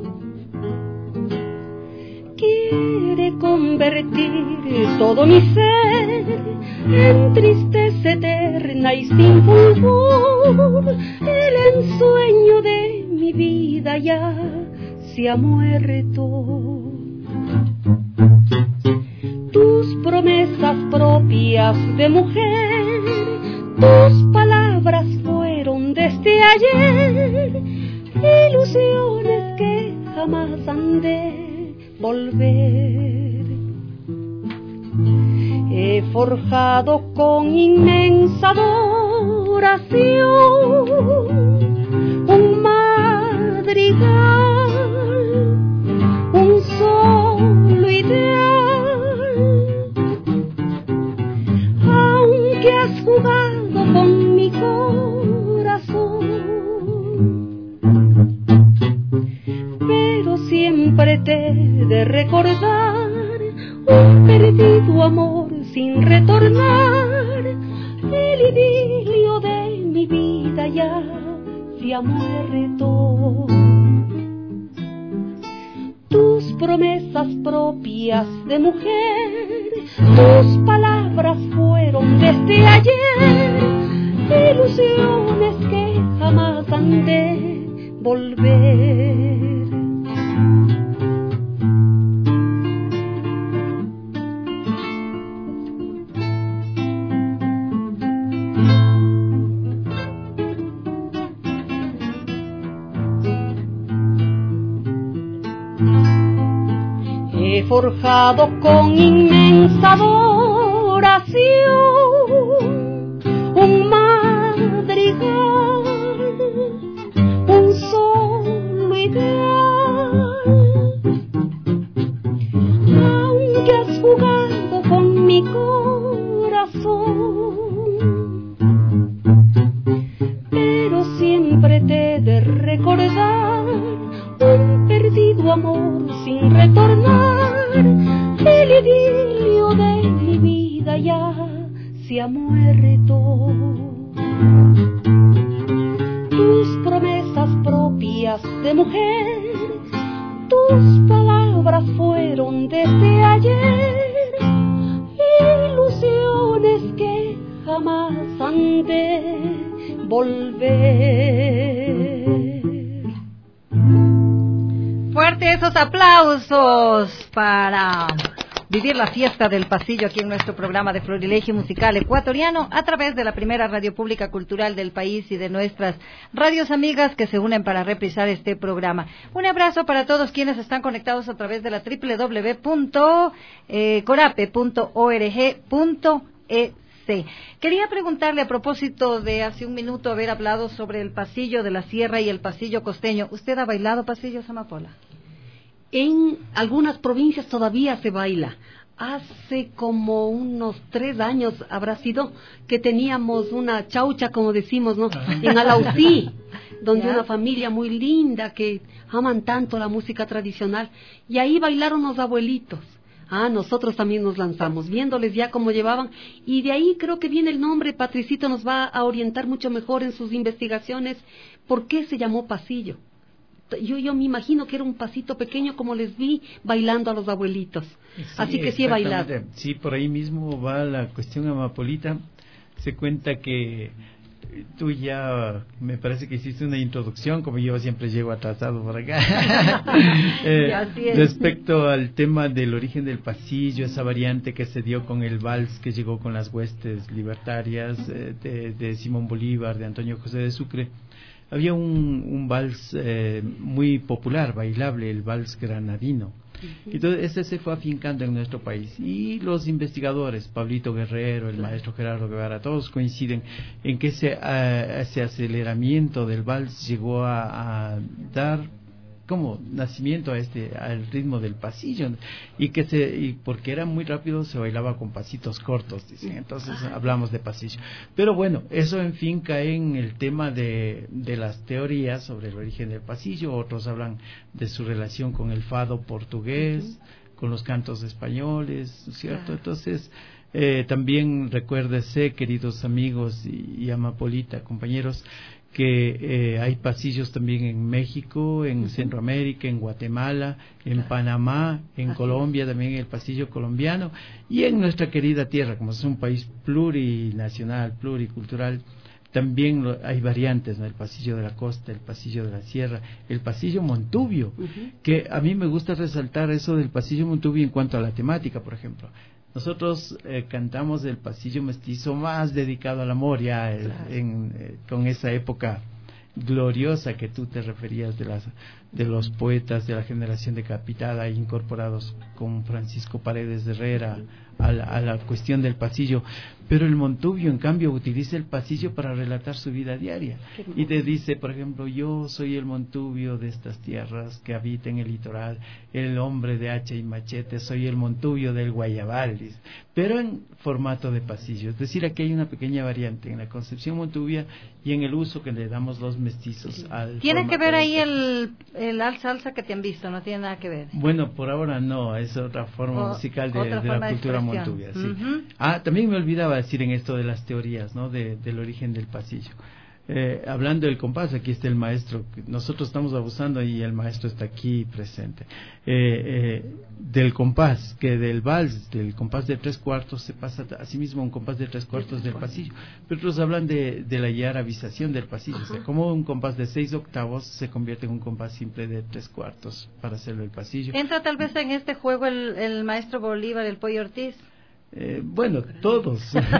quiere convertir todo mi ser en tristeza eterna y sin fulgor. El ensueño de mi vida ya se ha muerto. Tus promesas propias de mujer, tus palabras fueron desde ayer, ilusiones que jamás han de volver. He forjado con inmensa adoración un madrigal, un solo ideal, aunque has jugado con mi corazón, pero siempre te he de recordar un perdido amor sin retornar. El idilio de mi vida ya se ha muerto. Tus promesas propias de mujer, tus palabras fueron desde ayer, ilusiones que jamás han de volver. He forjado con inmensa adoración un madrigal, un solo ideal, aunque has jugado con mi corazón, pero siempre te he de recordar un perdido amor sin retornar. El idilio de mi vida ya se ha muerto. Tus promesas propias de mujer, tus palabras fueron desde ayer, ilusiones que jamás han de volver. Fuerte esos aplausos para vivir la fiesta del pasillo aquí en nuestro programa de Florilegio Musical Ecuatoriano a través de la primera radio pública cultural del país y de nuestras radios amigas que se unen para reprisar este programa. Un abrazo para todos quienes están conectados a través de la doble u doble u doble u punto corape punto org punto e c. Quería preguntarle a propósito de hace un minuto haber hablado sobre el pasillo de la sierra y el pasillo costeño. ¿Usted ha bailado pasillos, Amapola? En algunas provincias todavía se baila. Hace como unos tres años habrá sido que teníamos una chaucha, como decimos, ¿no? En Alausí, donde ¿Ya? Una familia muy linda que aman tanto la música tradicional, y ahí bailaron los abuelitos. Ah, nosotros también nos lanzamos, viéndoles ya cómo llevaban, y de ahí creo que viene el nombre. Patricito nos va a orientar mucho mejor en sus investigaciones por qué se llamó pasillo. Yo, yo me imagino que era un pasito pequeño como les vi bailando a los abuelitos. Sí, así que sí he bailado. Sí, por ahí mismo va la cuestión, Amapolita. Se cuenta que tú ya, me parece que hiciste una introducción, como yo siempre llego atrasado por acá, eh, respecto al tema del origen del pasillo, esa variante que se dio con el vals que llegó con las huestes libertarias eh, de, de Simón Bolívar, de Antonio José de Sucre. Había un, un vals eh, muy popular, bailable, el vals granadino. Uh-huh. Entonces ese se fue afincando en nuestro país, y los investigadores, Pablito Guerrero, el maestro Gerardo Guevara, todos coinciden en que ese, uh, ese aceleramiento del vals llegó a, a dar como nacimiento a este al ritmo del pasillo, y que se y porque era muy rápido se bailaba con pasitos cortos, dicen. Entonces hablamos de pasillo. Pero bueno, eso en fin cae en el tema de, de las teorías sobre el origen del pasillo. Otros hablan de su relación con el fado portugués, uh-huh. con los cantos españoles, ¿cierto? Entonces eh, también recuérdese, queridos amigos y, y Amapolita, compañeros, que eh, hay pasillos también en México, en uh-huh. Centroamérica, en Guatemala, en claro. Panamá, en Así Colombia es. También el pasillo colombiano, y en nuestra querida tierra, como es un país plurinacional, pluricultural, también lo, hay variantes, ¿no? El pasillo de la costa, el pasillo de la sierra, el pasillo Montubio, uh-huh. que a mí me gusta resaltar eso del pasillo Montubio en cuanto a la temática, por ejemplo. Nosotros eh, cantamos el pasillo mestizo más dedicado al amor, ya eh, claro. en, eh, con esa época gloriosa que tú te referías de las de los poetas de la generación decapitada incorporados con Francisco Paredes Herrera a la, a la cuestión del pasillo, pero el Montubio en cambio utiliza el pasillo para relatar su vida diaria y te dice, por ejemplo, yo soy el Montubio de estas tierras que habita en el litoral, el hombre de hacha y machete, soy el Montubio del Guayabal, dice, pero en formato de pasillo, es decir, aquí hay una pequeña variante en la concepción montubia y en el uso que le damos los mestizos sí. al ¿Tiene que ver ahí el, el alza alza que te han visto? No tiene nada que ver. Bueno, por ahora no, es otra forma o, musical de, de la cultura montubia. Sí. Uh-huh. Ah, también me olvidaba decir en esto de las teorías, ¿no? De, del origen del pasillo. Eh, hablando del compás, aquí está el maestro, nosotros estamos abusando y el maestro está aquí presente. Eh, eh, del compás, que del vals, del compás de tres cuartos, se pasa asimismo a un compás de tres cuartos del pasillo. Pero otros hablan de, de la ya arabización del pasillo, o sea, como un compás de seis octavos se convierte en un compás simple de tres cuartos para hacerlo el pasillo. ¿Entra tal vez en este juego el, el maestro Bolívar, el Pollo Ortiz? Eh, bueno, todos,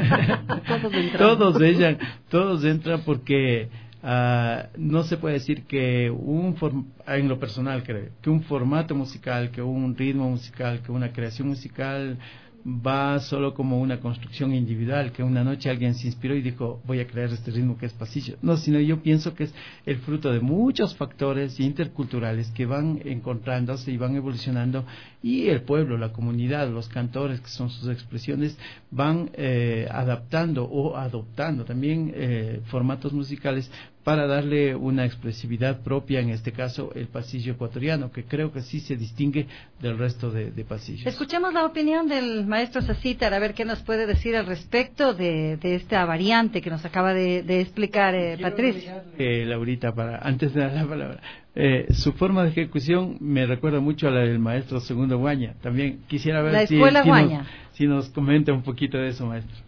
todos entran, todos entran porque uh, no se puede decir que un form- en lo personal creo que un formato musical, que un ritmo musical, que una creación musical va solo como una construcción individual, que una noche alguien se inspiró y dijo voy a crear este ritmo que es pasillo. No, sino yo pienso que es el fruto de muchos factores interculturales que van encontrándose y van evolucionando, y el pueblo, la comunidad, los cantores, que son sus expresiones, van eh, adaptando o adoptando también eh, formatos musicales para darle una expresividad propia, en este caso el pasillo ecuatoriano, que creo que sí se distingue del resto de, de pasillos. Escuchemos la opinión del maestro Sasitar, a ver qué nos puede decir al respecto de, de esta variante que nos acaba de, de explicar eh, Patricia. Eh, Laurita, para, antes de dar la palabra, eh, su forma de ejecución me recuerda mucho a la del maestro Segundo Guaña. También quisiera ver la si, escuela si, Guaña. Nos, si nos comenta un poquito de eso, maestro.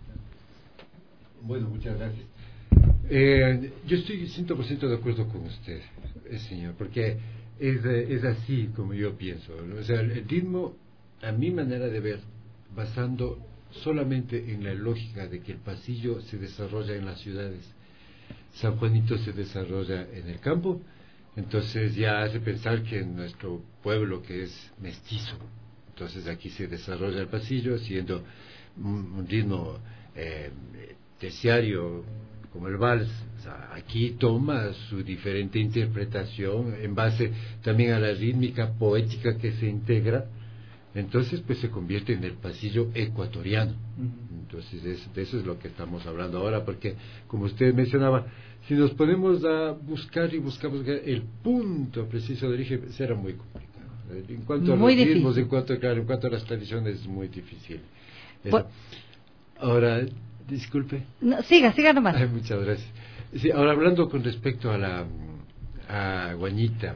Bueno, muchas gracias. Eh, yo estoy cien por ciento de acuerdo con usted, eh, señor, porque es, es así como yo pienso, ¿no? O sea, el ritmo, a mi manera de ver, basando solamente en la lógica de que el pasillo se desarrolla en las ciudades, San Juanito se desarrolla en el campo, entonces ya hace pensar que en nuestro pueblo, que es mestizo, entonces aquí se desarrolla el pasillo siendo un, un ritmo eh, terciario, como el vals. O sea, aquí toma su diferente interpretación en base también a la rítmica poética que se integra, entonces pues se convierte en el pasillo ecuatoriano. Uh-huh. Entonces es, de eso es lo que estamos hablando ahora, porque como usted mencionaba, si nos ponemos a buscar y buscar, buscar el punto preciso de origen, será muy complicado. En cuanto a muy los difícil. ritmos, en cuanto, claro, en cuanto a las tradiciones, es muy difícil. Por... Ahora, disculpe. No, siga, siga nomás. Ay, muchas gracias. Sí, ahora hablando con respecto a la a Guañita,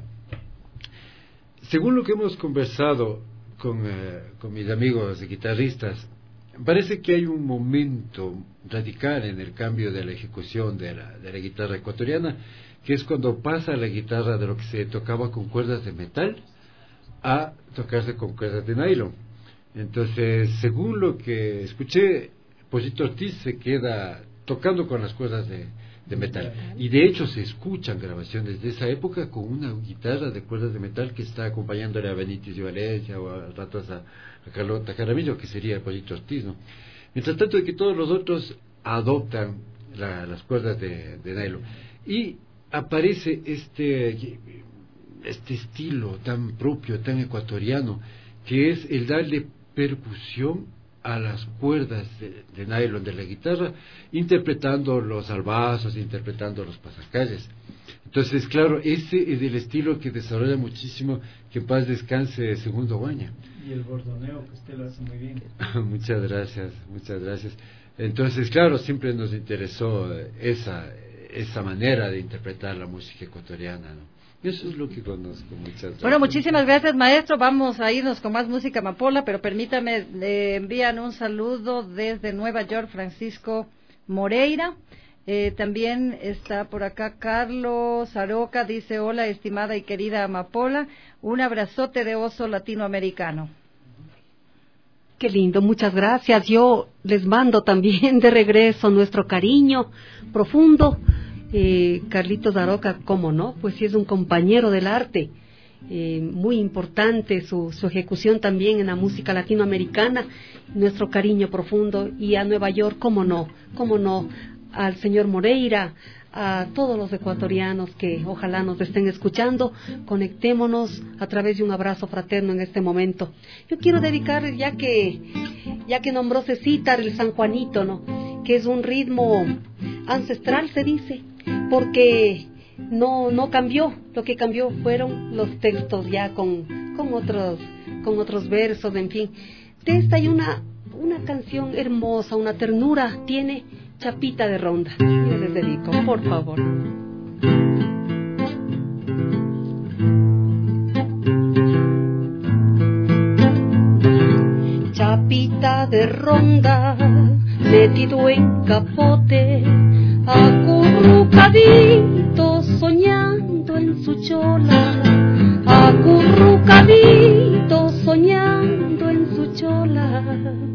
según lo que hemos conversado con, eh, con mis amigos guitarristas, parece que hay un momento radical en el cambio de la ejecución de la, de la guitarra ecuatoriana, que es cuando pasa la guitarra de lo que se tocaba con cuerdas de metal a tocarse con cuerdas de nylon. Entonces, según lo que escuché, Pollito Ortiz se queda tocando con las cuerdas de, de metal, y de hecho se escuchan grabaciones de esa época con una guitarra de cuerdas de metal que está acompañándole a Benítez y Valencia o a ratos a, a Carlota Jaramillo, que sería Pollito Ortiz, ¿no? Mientras tanto de que todos los otros adoptan la, las cuerdas de, de nylon, y aparece este este estilo tan propio, tan ecuatoriano, que es el darle percusión a las cuerdas de, de nylon de la guitarra, interpretando los albazos, interpretando los pasacalles. Entonces, claro, ese es el estilo que desarrolla muchísimo, que en paz descanse Segundo Guaña. Y el bordoneo, que usted lo hace muy bien. Muchas gracias, muchas gracias. Entonces, claro, siempre nos interesó esa, esa manera de interpretar la música ecuatoriana, ¿no? Eso es lo que conozco. Muchas gracias. Bueno, muchísimas gracias, maestro. Vamos a irnos con más música amapola, pero permítame, le envían un saludo desde Nueva York, Francisco Moreira. Eh, también está por acá Carlos Aroca, dice: hola, estimada y querida Amapola, un abrazote de oso latinoamericano. Qué lindo, muchas gracias. Yo les mando también de regreso nuestro cariño profundo. Eh, Carlitos Aroca, cómo no, pues sí es un compañero del arte. Eh, muy importante su, su ejecución también en la música latinoamericana. Nuestro cariño profundo. Y a Nueva York, cómo no, cómo no, al señor Moreira, a todos los ecuatorianos que ojalá nos estén escuchando. Conectémonos a través de un abrazo fraterno en este momento. Yo quiero dedicar, ya que ya que nombró Cecitar, el San Juanito, ¿no?, que es un ritmo ancestral, se dice, porque no no cambió. Lo que cambió fueron los textos, ya con con otros con otros versos, en fin. De esta hay una una canción hermosa, una ternura tiene, Chapita de Ronda. Yo les dedico, por favor. Chapita de Ronda, metido en capote, acurrucadito soñando en su chola, acurrucadito soñando en su chola.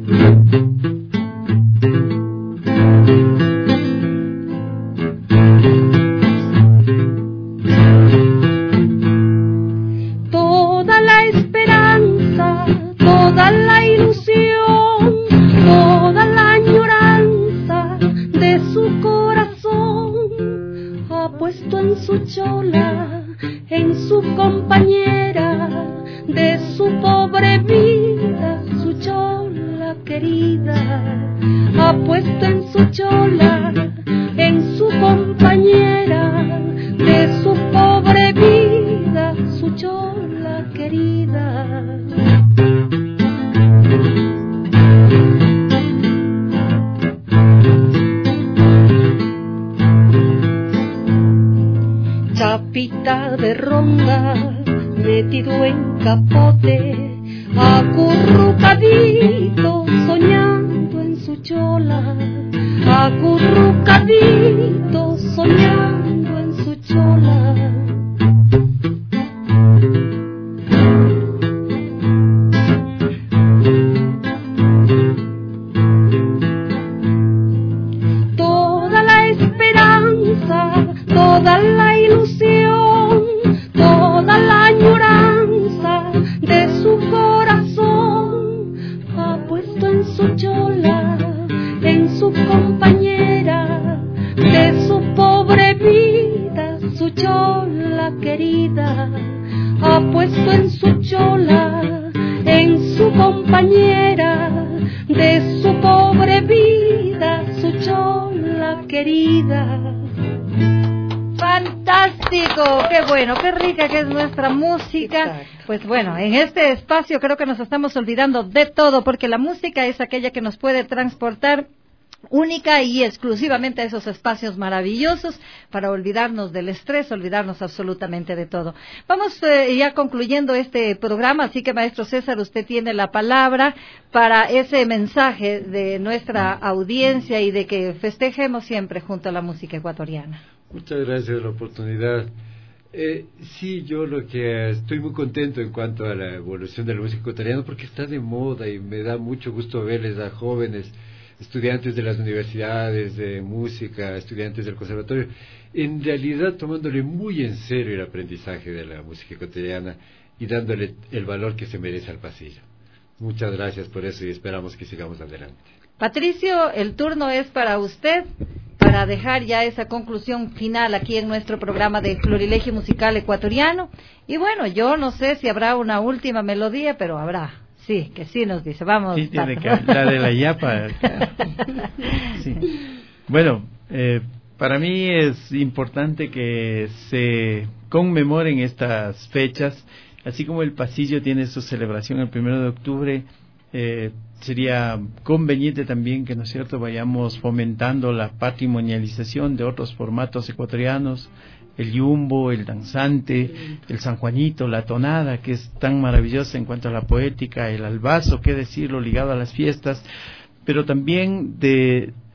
Toda la esperanza, toda la ilusión, toda la añoranza de su corazón ha puesto en su chola, en su compañera de su pobre vida, su chola querida. Ha puesto en su chola, en su compañera de su pobre vida, su chola querida. Chapita de Ronda, metido en capote, acurrucadito soñando en su chola, acurrucadito soñando en su chola. Toda la esperanza, toda la ilusión, toda la añoranza de su corazón ha puesto en su chola, en su compañera de su pobre vida, su chola querida. Ha puesto en su chola, en su compañera de su pobre vida, su chola querida. Fantástico, qué bueno, qué rica que es nuestra música. Exacto. Pues bueno, en este espacio creo que nos estamos olvidando de todo, porque la música es aquella que nos puede transportar única y exclusivamente a esos espacios maravillosos para olvidarnos del estrés, olvidarnos absolutamente de todo. Vamos eh, ya concluyendo este programa, así que maestro César, usted tiene la palabra para ese mensaje de nuestra audiencia y de que festejemos siempre junto a la música ecuatoriana. Muchas gracias por la oportunidad. Eh, sí, yo lo que estoy muy contento en cuanto a la evolución de la música ecuatoriana, porque está de moda y me da mucho gusto verles a jóvenes estudiantes de las universidades de música, estudiantes del conservatorio, en realidad tomándole muy en serio el aprendizaje de la música ecuatoriana y dándole el valor que se merece al pasillo. Muchas gracias por eso y esperamos que sigamos adelante. Patricio, el turno es para usted, para dejar ya esa conclusión final aquí en nuestro programa de Florilegio Musical Ecuatoriano. Y bueno, yo no sé si habrá una última melodía, pero habrá. Sí, que sí nos dice. Vamos. Sí, tiene que, la de la yapa. Sí. Bueno, eh, para mí es importante que se conmemoren estas fechas, así como el pasillo tiene su celebración el primero de octubre. Eh, sería conveniente también que, ¿no es cierto?, vayamos fomentando la patrimonialización de otros formatos ecuatorianos, el yumbo, el danzante, el San Juanito, la tonada, que es tan maravillosa en cuanto a la poética, el albazo, qué decirlo, ligado a las fiestas, pero también de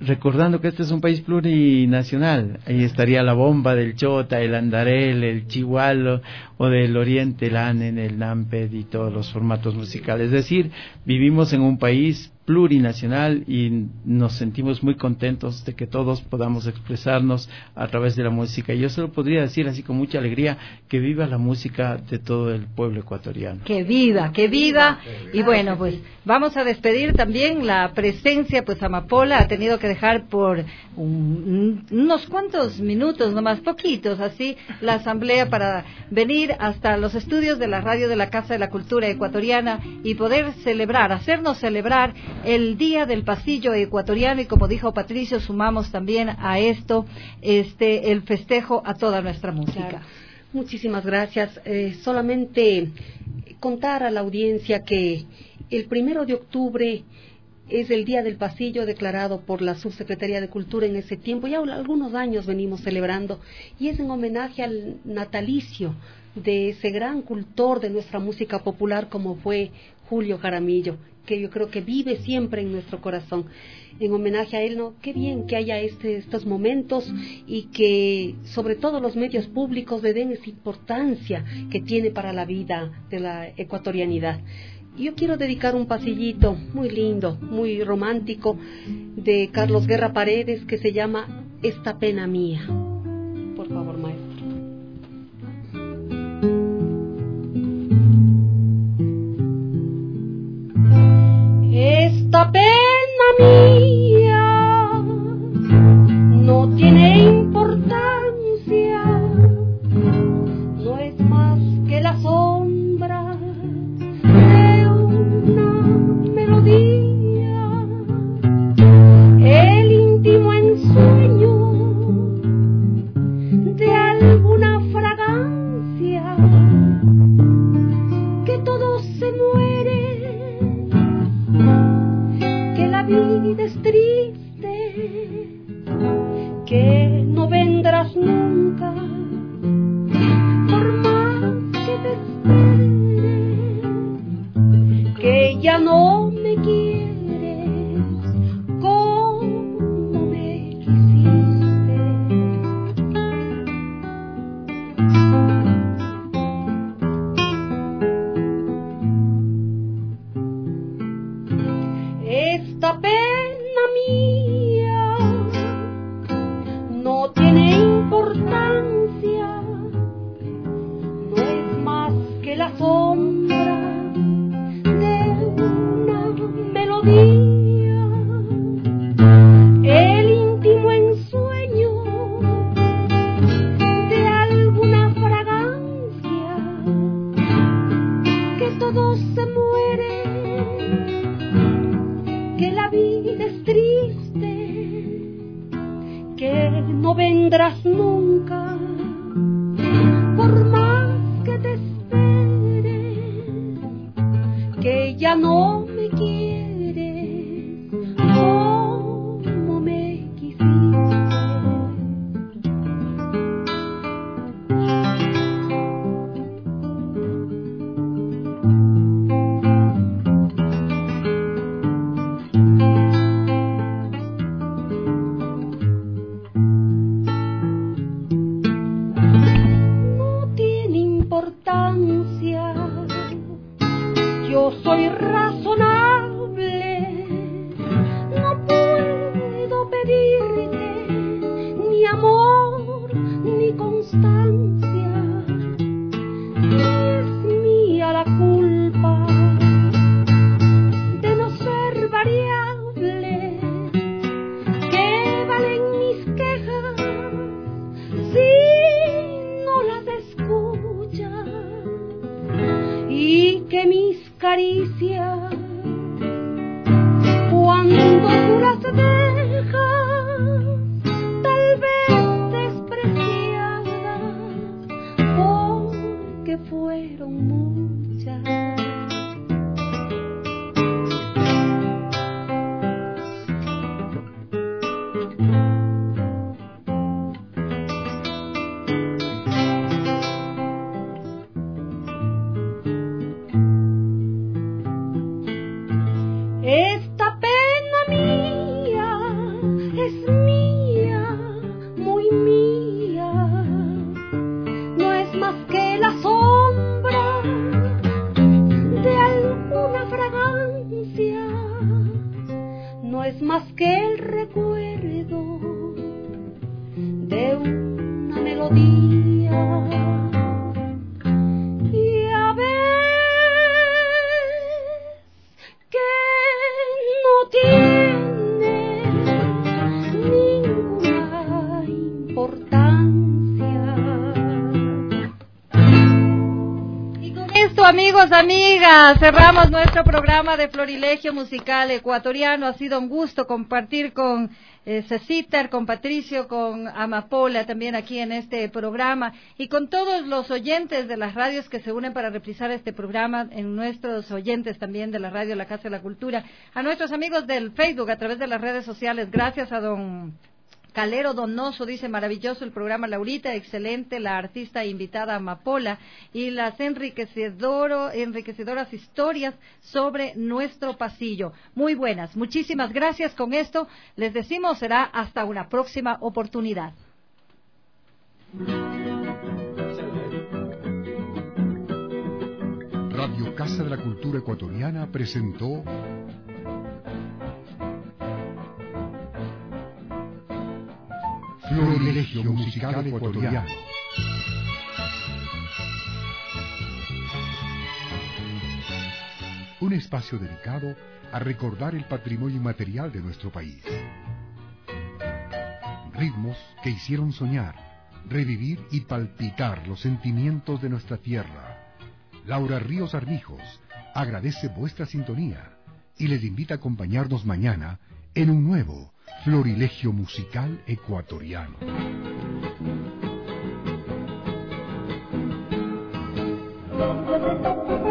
recordando que este es un país plurinacional. Ahí estaría la bomba del chota, el andarel, el chihualo, o del oriente, el anen, el namped y todos los formatos musicales. Es decir, vivimos en un país plurinacional y nos sentimos muy contentos de que todos podamos expresarnos a través de la música. Y yo solo podría decir así con mucha alegría que viva la música de todo el pueblo ecuatoriano. Que viva, que viva. Y bueno, pues vamos a despedir también la presencia, pues Amapola ha tenido que dejar por un, unos cuantos minutos, nomás poquitos, así, la asamblea para venir hasta los estudios de la radio de la Casa de la Cultura Ecuatoriana y poder celebrar, hacernos celebrar el Día del Pasillo Ecuatoriano, y como dijo Patricio, sumamos también a esto este el festejo a toda nuestra música. Claro. Muchísimas gracias. Eh, solamente contar a la audiencia que el primero de octubre es el Día del Pasillo declarado por la Subsecretaría de Cultura en ese tiempo. Ya algunos años venimos celebrando y es en homenaje al natalicio de ese gran cultor de nuestra música popular como fue Julio Jaramillo, que yo creo que vive siempre en nuestro corazón. En homenaje a él, ¿no? Qué bien que haya este, estos momentos y que sobre todo los medios públicos le den esa importancia que tiene para la vida de la ecuatorianidad. Yo quiero dedicar un pasillito muy lindo, muy romántico, de Carlos Guerra Paredes, que se llama Esta pena mía. Por favor, maestro. Esta pena mía no tiene importancia, no es más que la sombra de una melodía, el íntimo ensueño de alguna fragancia, que todo se muere, que la vida es triste, que no vendrás nunca, por más que te espere, que ya no me quieres como me quisiste. Esta pena mía no tiene importancia, no es más que la sombra de una melodía, el íntimo ensueño de alguna fragancia, que todo se muere, que la vida es triste, que no vendrás nunca, por más que te espere, que ya no me quieres como me quisiste. Yo soy razonable, no puedo pedirte ni amor ni constancia, es mía la culpa de no ser variable, que valen mis quejas si no las escuchas, y que mis caricias, cuando tú las dejas, tal vez despreciadas, porque fueron muchas. Esta pena mía esto, amigos, amigas, cerramos nuestro programa de Florilegio Musical Ecuatoriano. Ha sido un gusto compartir con eh, Ceciter, con Patricio, con Amapola también aquí en este programa y con todos los oyentes de las radios que se unen para reprisar este programa, en nuestros oyentes también de la radio La Casa de la Cultura, a nuestros amigos del Facebook a través de las redes sociales. Gracias a don Calero Donoso, dice, maravilloso el programa, Laurita, excelente, la artista invitada Amapola y las enriquecedoro, enriquecedoras historias sobre nuestro pasillo. Muy buenas, muchísimas gracias. Con esto les decimos será hasta una próxima oportunidad. Radio Casa de la Cultura Ecuatoriana presentó Florilegio Musical Ecuatoriano. Un espacio dedicado a recordar el patrimonio inmaterial de nuestro país. Ritmos que hicieron soñar, revivir y palpitar los sentimientos de nuestra tierra. Laura Ríos Armijos agradece vuestra sintonía y les invita a acompañarnos mañana en un nuevo Florilegio Musical Ecuatoriano. Thank you.